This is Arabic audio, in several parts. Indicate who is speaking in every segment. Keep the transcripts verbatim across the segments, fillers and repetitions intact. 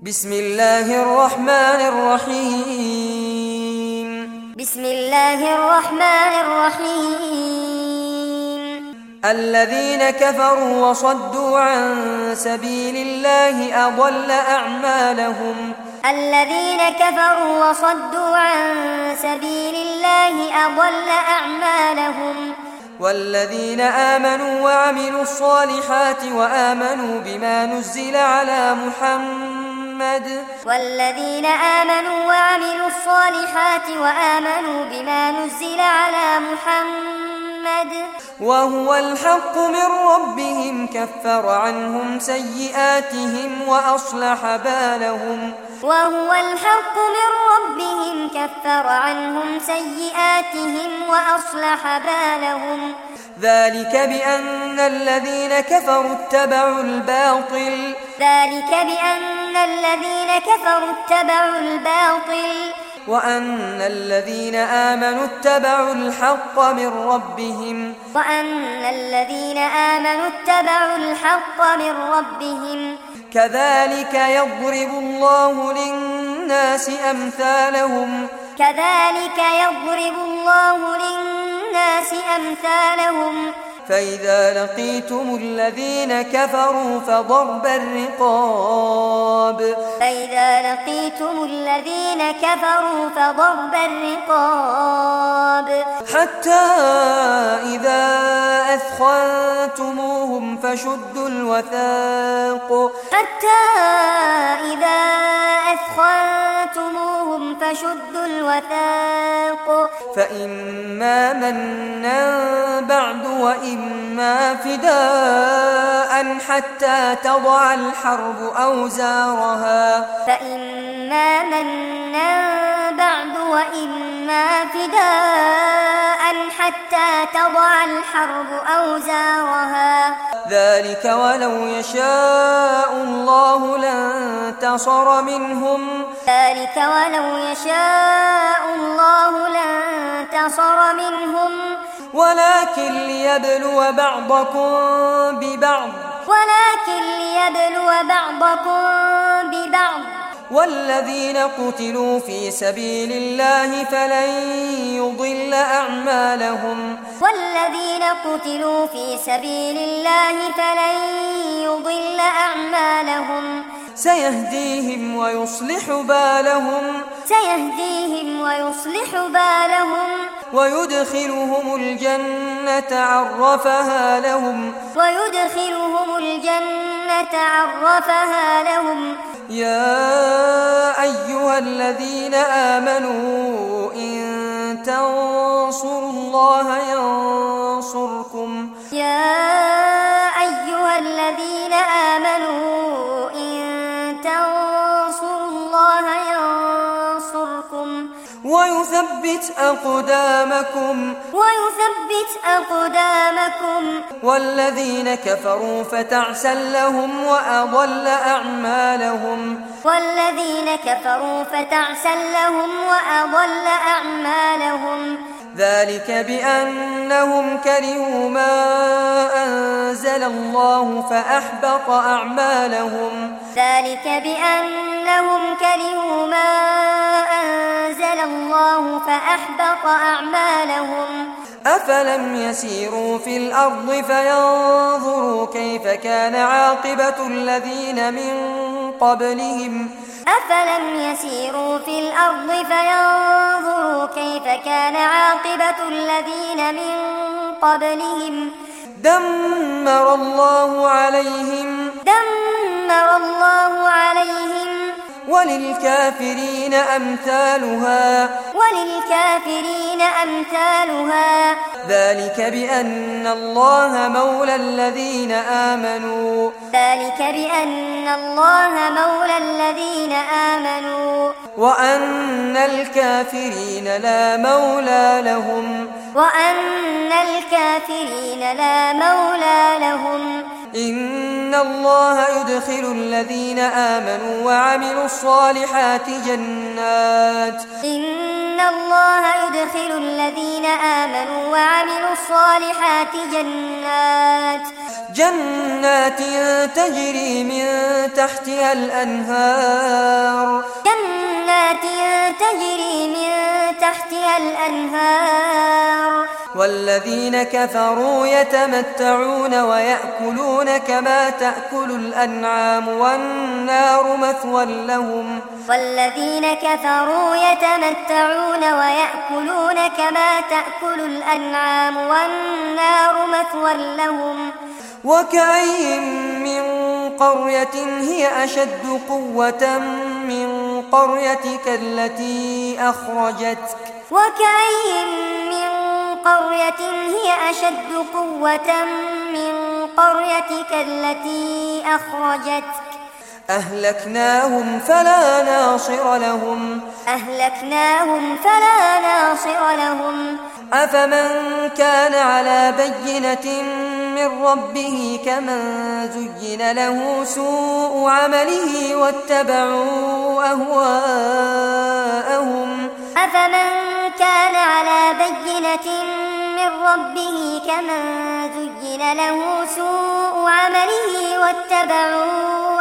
Speaker 1: بسم الله الرحمن الرحيم
Speaker 2: بسم الله الرحمن الرحيم
Speaker 1: الذين كفروا وصدوا عن سبيل الله أضل أعمالهم
Speaker 2: الذين كفروا وصدوا عن سبيل الله أضل أعمالهم
Speaker 1: والذين آمنوا وعملوا الصالحات وآمنوا بما نزل على محمد
Speaker 2: والذين آمنوا وعملوا الصالحات وآمنوا بما نزل على محمد
Speaker 1: وهو الحق من ربهم كفر عنهم سيئاتهم وأصلح بالهم
Speaker 2: وهو الحق من ربهم كفر عنهم سيئاتهم وأصلح بالهم
Speaker 1: ذلك بأن الذين كفروا اتبعوا الباطل
Speaker 2: ذلك بأن الذين كفروا اتبعوا الباطل
Speaker 1: وأن الذين آمنوا اتبعوا الحق من ربهم
Speaker 2: وأن الذين آمنوا اتبعوا الحق من ربهم
Speaker 1: كذلك يضرب الله للناس أمثالهم
Speaker 2: كذلك يضرب الله للناس أمثالهم
Speaker 1: فإذا لقيتم الذين كفروا فضرب الرقاب
Speaker 2: فإذا لقيتم الذين كفروا فضرب الرقاب
Speaker 1: حتى إذا أثخنتموهم فشدوا الوثاق
Speaker 2: حتى إذا أثخنتموهم فشدوا الوثاق
Speaker 1: فإما منا بعد وإما فداء حتى تضع الحرب أوزارها
Speaker 2: فإما منا بعد وإما فداء حتى تضع الحرب أوزارها
Speaker 1: ذلك ولو يشاء الله لانتصر منهم
Speaker 2: ذلك ولو يشاء الله لانتصر منهم
Speaker 1: ولكن ليبلو بعضكم ببعض
Speaker 2: ولكن ليبلو بعضكم ببعض
Speaker 1: والذين قتلوا في سبيل الله فلن يضل أعمالهم
Speaker 2: والذين قتلوا في سبيل الله فلن يضل أعمالهم
Speaker 1: سيهديهم ويصلح بالهم
Speaker 2: سيهديهم ويصلح بالهم
Speaker 1: ويدخلهم الجنة عرفها لهم
Speaker 2: ويدخلهم الجنة عرفها لهم
Speaker 1: يا أيها الذين آمنوا إن تنصروا الله ينصركم
Speaker 2: يا أيها الذين آمنوا إن تنصروا الله ينصركم
Speaker 1: ويثبت أقدامكم
Speaker 2: ويثبت أقدامكم
Speaker 1: والذين كفروا فتعسا لهم وأضل أعمالهم
Speaker 2: والذين كفروا فتعسا لهم وأضل أعمالهم
Speaker 1: ذلك بأنهم كرهوا ما أنزل الله فأحبط أعمالهم
Speaker 2: ذلك بأنهم كرهوا ما أنزل الله فأحبط أعمالهم
Speaker 1: أفلم يسيروا في الأرض فينظروا كيف كان عاقبة الذين من قبلهم
Speaker 2: أفلم يسيروا في الأرض فينظروا كيف كان عاقبة الذين من قبلهم
Speaker 1: دمر الله عليهم
Speaker 2: دمر الله عليهم
Speaker 1: وللكافرين أمثالها
Speaker 2: وللكافرين أمثالها
Speaker 1: ذلك بأن الله مولى الذين آمنوا
Speaker 2: ذلك بأن الله مولى الذين آمنوا
Speaker 1: وأن الكافرين لا مولى لهم
Speaker 2: وأن الكافرين لا مولى لهم
Speaker 1: إن الله يدخل الذين آمنوا وعملوا الصالحات جنات
Speaker 2: إن الله يدخل الذين آمنوا وعملوا الصالحات جنات
Speaker 1: جنات تجري من تحتها الأنهار
Speaker 2: جنات تجري من تحتها الأنهار
Speaker 1: والذين كفروا يتمتعون ويأكلون كما تأكل الأنعام والنار مثوى لهم
Speaker 2: والذين كفروا يتمتعون ويأكلون كما تأكل الأنعام والنار مثوى لهم
Speaker 1: وكأي من قرية هي أشد قوة من قريتك التي أخرجتك
Speaker 2: وكأي من قرية هي أشد قوة من قريتك التي أخرجتك
Speaker 1: أهلكناهم فلا ناصر لهم
Speaker 2: أهلكناهم فلا ناصر لهم
Speaker 1: أفمن كان على بينة من ربه كمن زين له سوء عمله واتبعوا أهواءهم
Speaker 2: أفمن كان على بينة من ربه كمن زين له سوء عمله واتبعوا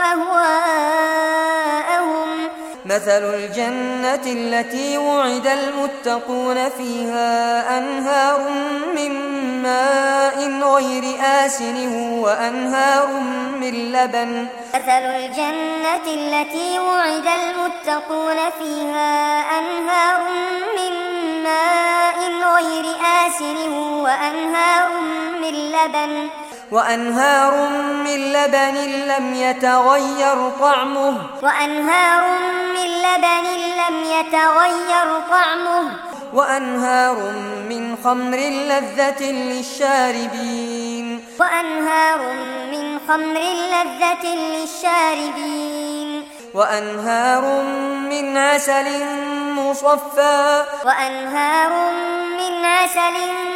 Speaker 2: أهواءهم
Speaker 1: مثل الجنة التي وعد المتقون فيها أنهار من ماء غير آسن وأنهار من لبن
Speaker 2: مثل الجنة التي وعد المتقون فيها أنهار من ماء غير آسن وأنهار من لبن
Speaker 1: وأنهار من لبن لم يتغير طعمه
Speaker 2: وأنهار من لبن لم يتغير طعمه
Speaker 1: وأنهار من خمر لذة للشاربين
Speaker 2: وأنهار من خمر لذة للشاربين
Speaker 1: وأنهار من عسل مصفى
Speaker 2: وأنهار من عسل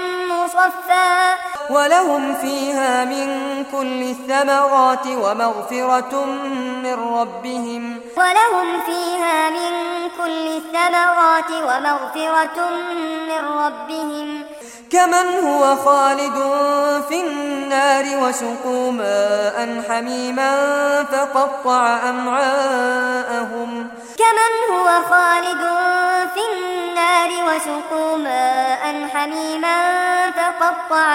Speaker 2: مصفى
Speaker 1: ولهم فيها من كل الثمرات ومغفرة من ربهم
Speaker 2: ولهم فيها من كل الثمرات ومغفرة من ربهم
Speaker 1: كمن هو خالد في النار وسقوا ماء حميما فقطع أمعاءهم
Speaker 2: كمن هو خالد في النار وسقوا ماء حميما فقطع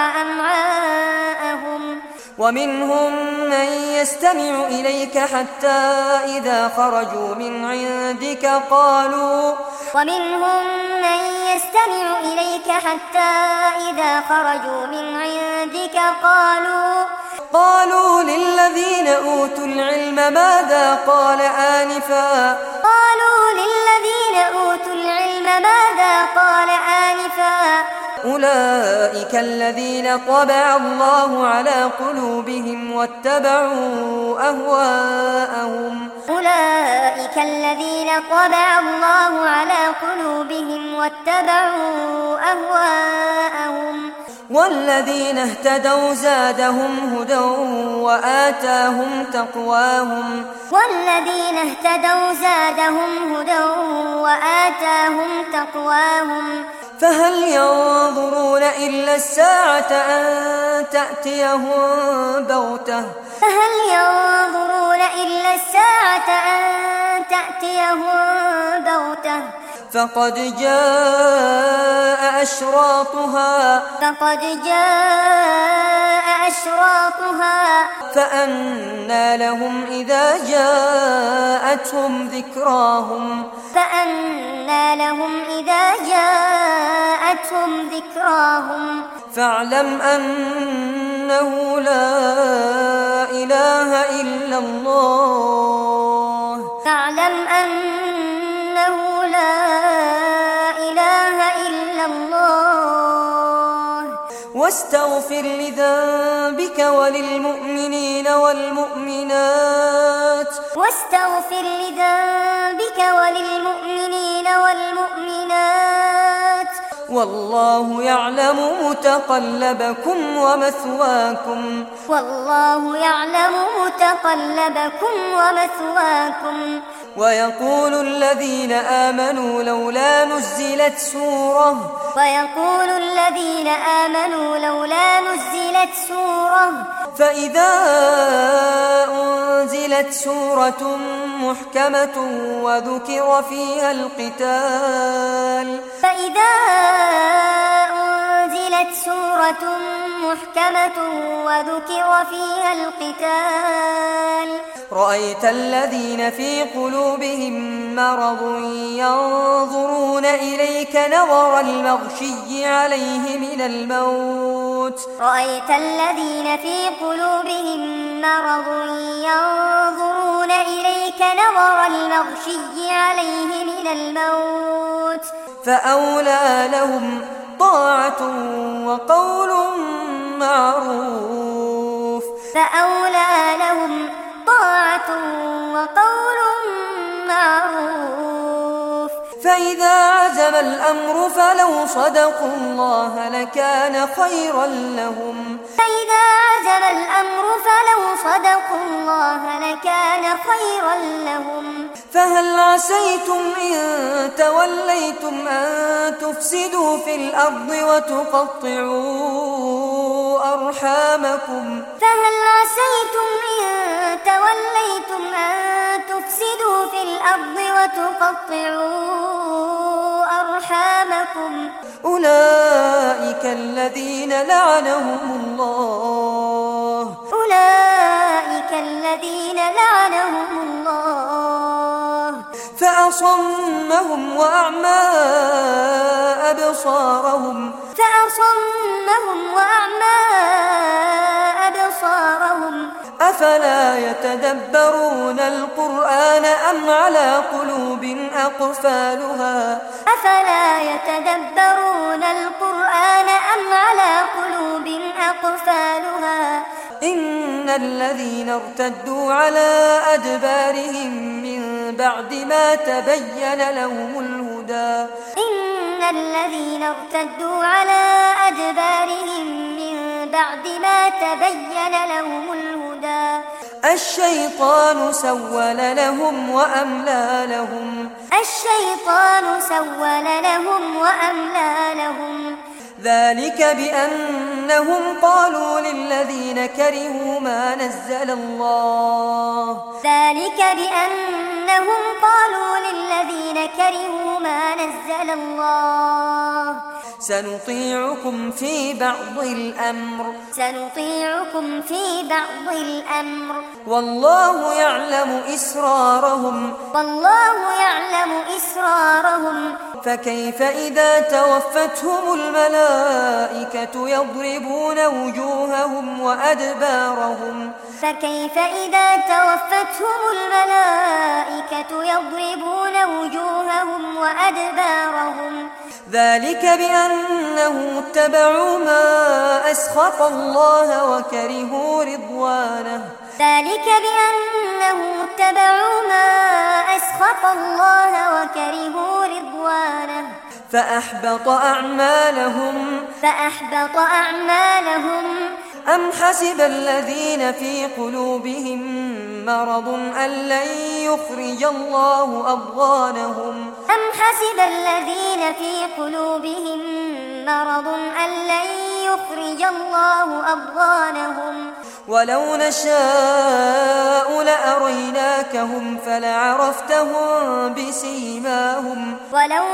Speaker 2: أمعاءهم
Speaker 1: ومنهم من يستمع إليك حتى إذا خرجوا من عندك قالوا
Speaker 2: ومنهم من يستمع إليك حتى إذا خرجوا من عندك قالوا
Speaker 1: قالوا للذين أوتوا العلم ماذا قال آنفا
Speaker 2: قالوا للذين أوتوا العلم ماذا قال آنفا
Speaker 1: أولئك الذين طبع الله على قلوبهم واتبعوا أهواءهم
Speaker 2: أولئك الذين طبع الله على قلوبهم واتبعوا أهواءهم
Speaker 1: والذين اهتدوا زادهم هدى وآتاهم تقواهم
Speaker 2: والذين اهتدوا زادهم هدى وآتاهم تقواهم
Speaker 1: فهل ينظرون إلا الساعة أن تأتيهم بغتة
Speaker 2: فهل ينظرون إلا الساعة أن تأتيهم بغتة
Speaker 1: فقد جاء أشراطها
Speaker 2: فقد جاء أشراطها
Speaker 1: فأنى لهم إذا جاءتهم ذكراهم
Speaker 2: فأنى لهم إذا جاءتهم ذكراهم
Speaker 1: فاعلم أنه لا إله إلا الله
Speaker 2: فاعلم أنه لا إله إلا الله
Speaker 1: واستغفر لذنبك وللمؤمنين والمؤمنات
Speaker 2: واستغفر لذنبك وللمؤمنين والمؤمنات
Speaker 1: والله يعلم متقلبكم ومثواكم
Speaker 2: والله يعلم متقلبكم ومثواكم
Speaker 1: ويقول الذين آمنوا لولا نزلت سورة
Speaker 2: ويقول الذين آمنوا لولا نزلت سورة
Speaker 1: فإذا أنزلت سورة محكمة وذكر فيها القتال
Speaker 2: فإذا أنزلت سورة محكمة وذكر فيها القتال
Speaker 1: رأيت الذين في قلوبهم مرض ينظرون إليك نظر المغشي عليه من الموت
Speaker 2: رأيت الذين في قلوبهم مرض ينظرون إليك نظر المغشي عليه من الموت
Speaker 1: فأولى لهم طاعة وقول معروف
Speaker 2: فأولى لهم طاعة وقول معروف
Speaker 1: فإذا عزم الأمر فلو صدقوا الله لكان خيرا لهم
Speaker 2: فإذا عزم الأمر فلو صدقوا الله لكان خيرا لهم
Speaker 1: فهل عسيتم إن توليتم أن تفسدوا في الأرض وتقطعوا أرحامكم
Speaker 2: فهل عسيتم إن توليتم أن تفسدوا في الأرض وتقطعوا أرحامكم
Speaker 1: أولئك الذين لعنهم الله
Speaker 2: أولئك الذين لعنهم الله
Speaker 1: فأصمهم وأعمى أبصارهم
Speaker 2: فأصمهم وأعمى أبصارهم
Speaker 1: أفلا يتدبرون القرآن أم على قلوب أقفالها
Speaker 2: أفلا يتدبرون القرآن أم على قلوب أقفالها
Speaker 1: إن الذين ارتدوا على أدبارهم من بعد ما تبين لهم الهدى
Speaker 2: إن الذين ارتدوا على أدبارهم من بعد ما تبين لهم الهدى
Speaker 1: الشيطان سول لهم وأملى لهم
Speaker 2: الشيطان سول لهم وأملى لهم
Speaker 1: ذلك بأنهم قالوا للذين كرهوا ما نزل الله
Speaker 2: ذلك بأنهم قالوا للذين كرهوا ما نزل الله
Speaker 1: سنطيعكم في بعض الأمر
Speaker 2: سنطيعكم في بعض الأمر
Speaker 1: والله يعلم إسرارهم
Speaker 2: والله يعلم إسرارهم
Speaker 1: فكيف إذا توفتهم الملائكة يضربون وجوههم وأدبارهم
Speaker 2: فكيف إذا توفتهم الملائكة يضربون وجوههم وأدبارهم
Speaker 1: ذلك بأنه اتبعوا ما أسخط الله وكرهوا رضوانه
Speaker 2: ذلك بأنه اتبعوا ما أسخط الله وكرهوا رضوانه
Speaker 1: فأحبط أعمالهم
Speaker 2: فأحبط أعمالهم
Speaker 1: أم حسب الذين في قلوبهم مرض أن لن يخرج الله أضغانهم
Speaker 2: أم حسب الذين في قلوبهم مرض أن لن يخرج الله أضغانهم
Speaker 1: ولو نشاء لأريناكهم فلعرفتهم بسيماهم
Speaker 2: ولو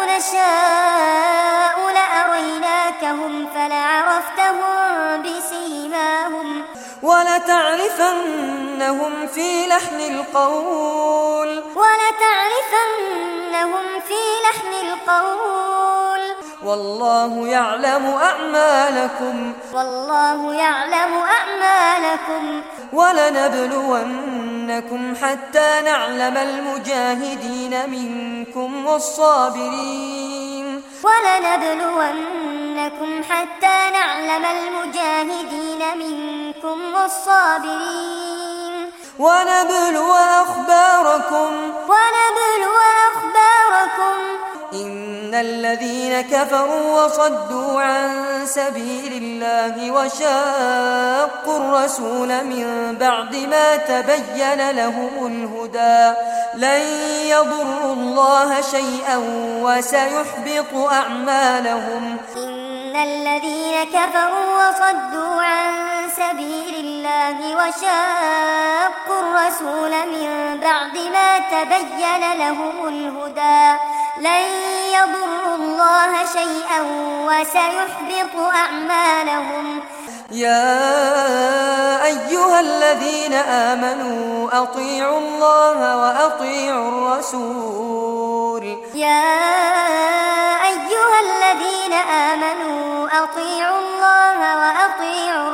Speaker 2: نشاء لأريناكهم فلعرفتهم بسيماهم
Speaker 1: ولتعرفنهم في لحن القول
Speaker 2: ولتعرفنهم في لحن القول
Speaker 1: والله يعلم أعمالكم
Speaker 2: والله يعلم أعمالكم
Speaker 1: ولنبلونكم حتى نعلم المجاهدين منكم والصابرين
Speaker 2: ولنبلونكم حتى نعلم المجاهدين منكم والصابرين
Speaker 1: ونبلو أخباركم
Speaker 2: ونبلو أخباركم
Speaker 1: إن الذين كفروا وصدوا عن سبيل الله وشاقوا الرسول من بعد ما تبين لهم الهدى لن يضروا الله شيئا وسيحبط أعمالهم.
Speaker 2: إن الذين كفروا وصدوا عن سبيل الله وشاقوا الرسول من بعد ما تبين لهم الهدى لن يضروا الله شيئا وسيحبط أعمالهم.
Speaker 1: يا أيها الذين آمنوا أطيعوا الله وأطيعوا الرسول.
Speaker 2: يا أيها الذين آمنوا أطيعوا الله وأطيعوا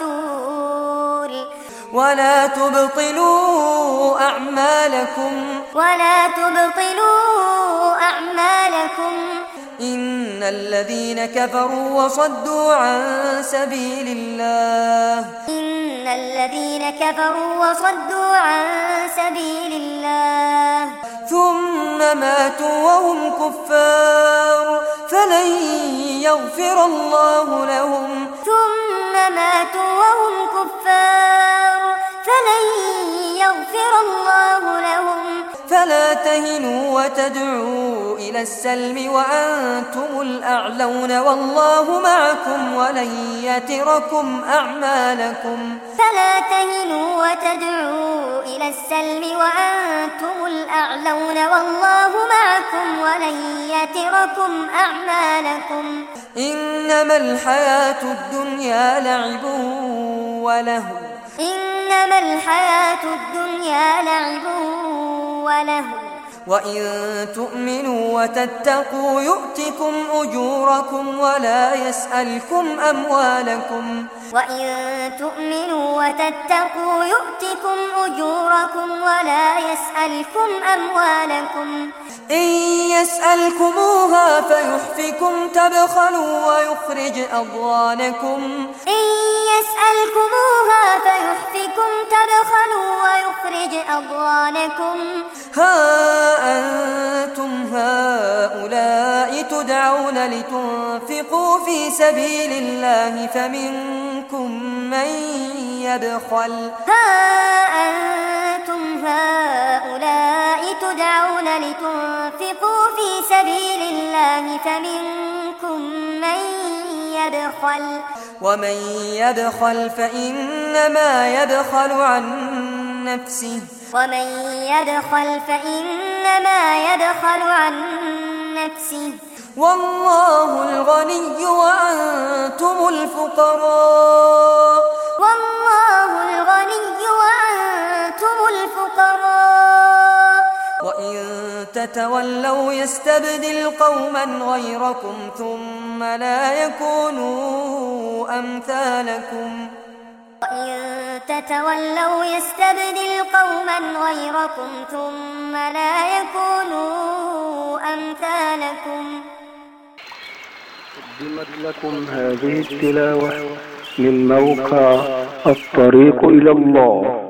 Speaker 2: الرسول
Speaker 1: ولا تبطلوا أعمالكم
Speaker 2: ولا تبطلوا أعمالكم.
Speaker 1: إن الذين كفروا وصدوا عن سبيل الله
Speaker 2: إن الذين كفروا وصدوا عن سبيل الله
Speaker 1: ثم ماتوا وهم كفار فلن يغفر الله لهم.
Speaker 2: ثم ماتوا وهم كفار فلن يغفر الله لهم.
Speaker 1: فلا تهنوا وتدعوا إلى السلم وأنتم الأعلون والله معكم ولن يتركم أعمالكم.
Speaker 2: فلا تهنوا وتدعوا إلى السلم وأنتم الأعلون والله معكم ولن يتركم أعمالكم.
Speaker 1: إنما الحياة الدنيا لعب ولهو
Speaker 2: إنما الحياة الدنيا لعب ولهو
Speaker 1: وإن تؤمنوا وتتقوا يؤتكم أجوركم ولا يسألكم أموالكم.
Speaker 2: وإن تؤمنوا وتتقوا يؤتكم أجوركم ولا يسألكم أموالكم.
Speaker 1: إن يسألكموها فيحفكم تبخلوا ويخرج أضغانكم.
Speaker 2: إن يسألكموها فيحفكم تبخلوا ويخرج أضغانكم.
Speaker 1: ها أنتم هؤلاء تدعون لتنفقوا في سبيل الله فمنكم من يبخل.
Speaker 2: ها أنتم هؤلاء تدعون لتنفقوا في سبيل الله فمنكم من يبخل.
Speaker 1: ومن يبخل فإنما يبخل عن نفسه.
Speaker 2: ومن يبخل فإنما يبخل عن نفسه.
Speaker 1: والله الغني وأنتم الفقراء.
Speaker 2: والله الغني وأنتم الفقراء.
Speaker 1: وإن تتولوا يستبدل قوما غيركم ثم لا يكونوا أمثالكم.
Speaker 2: وإن تتولوا يستبدل قوما غيركم ثم لا يكونوا أمثالكم.
Speaker 3: قدمت لكم هذه التلاوة من موقع الطريق إلى الله.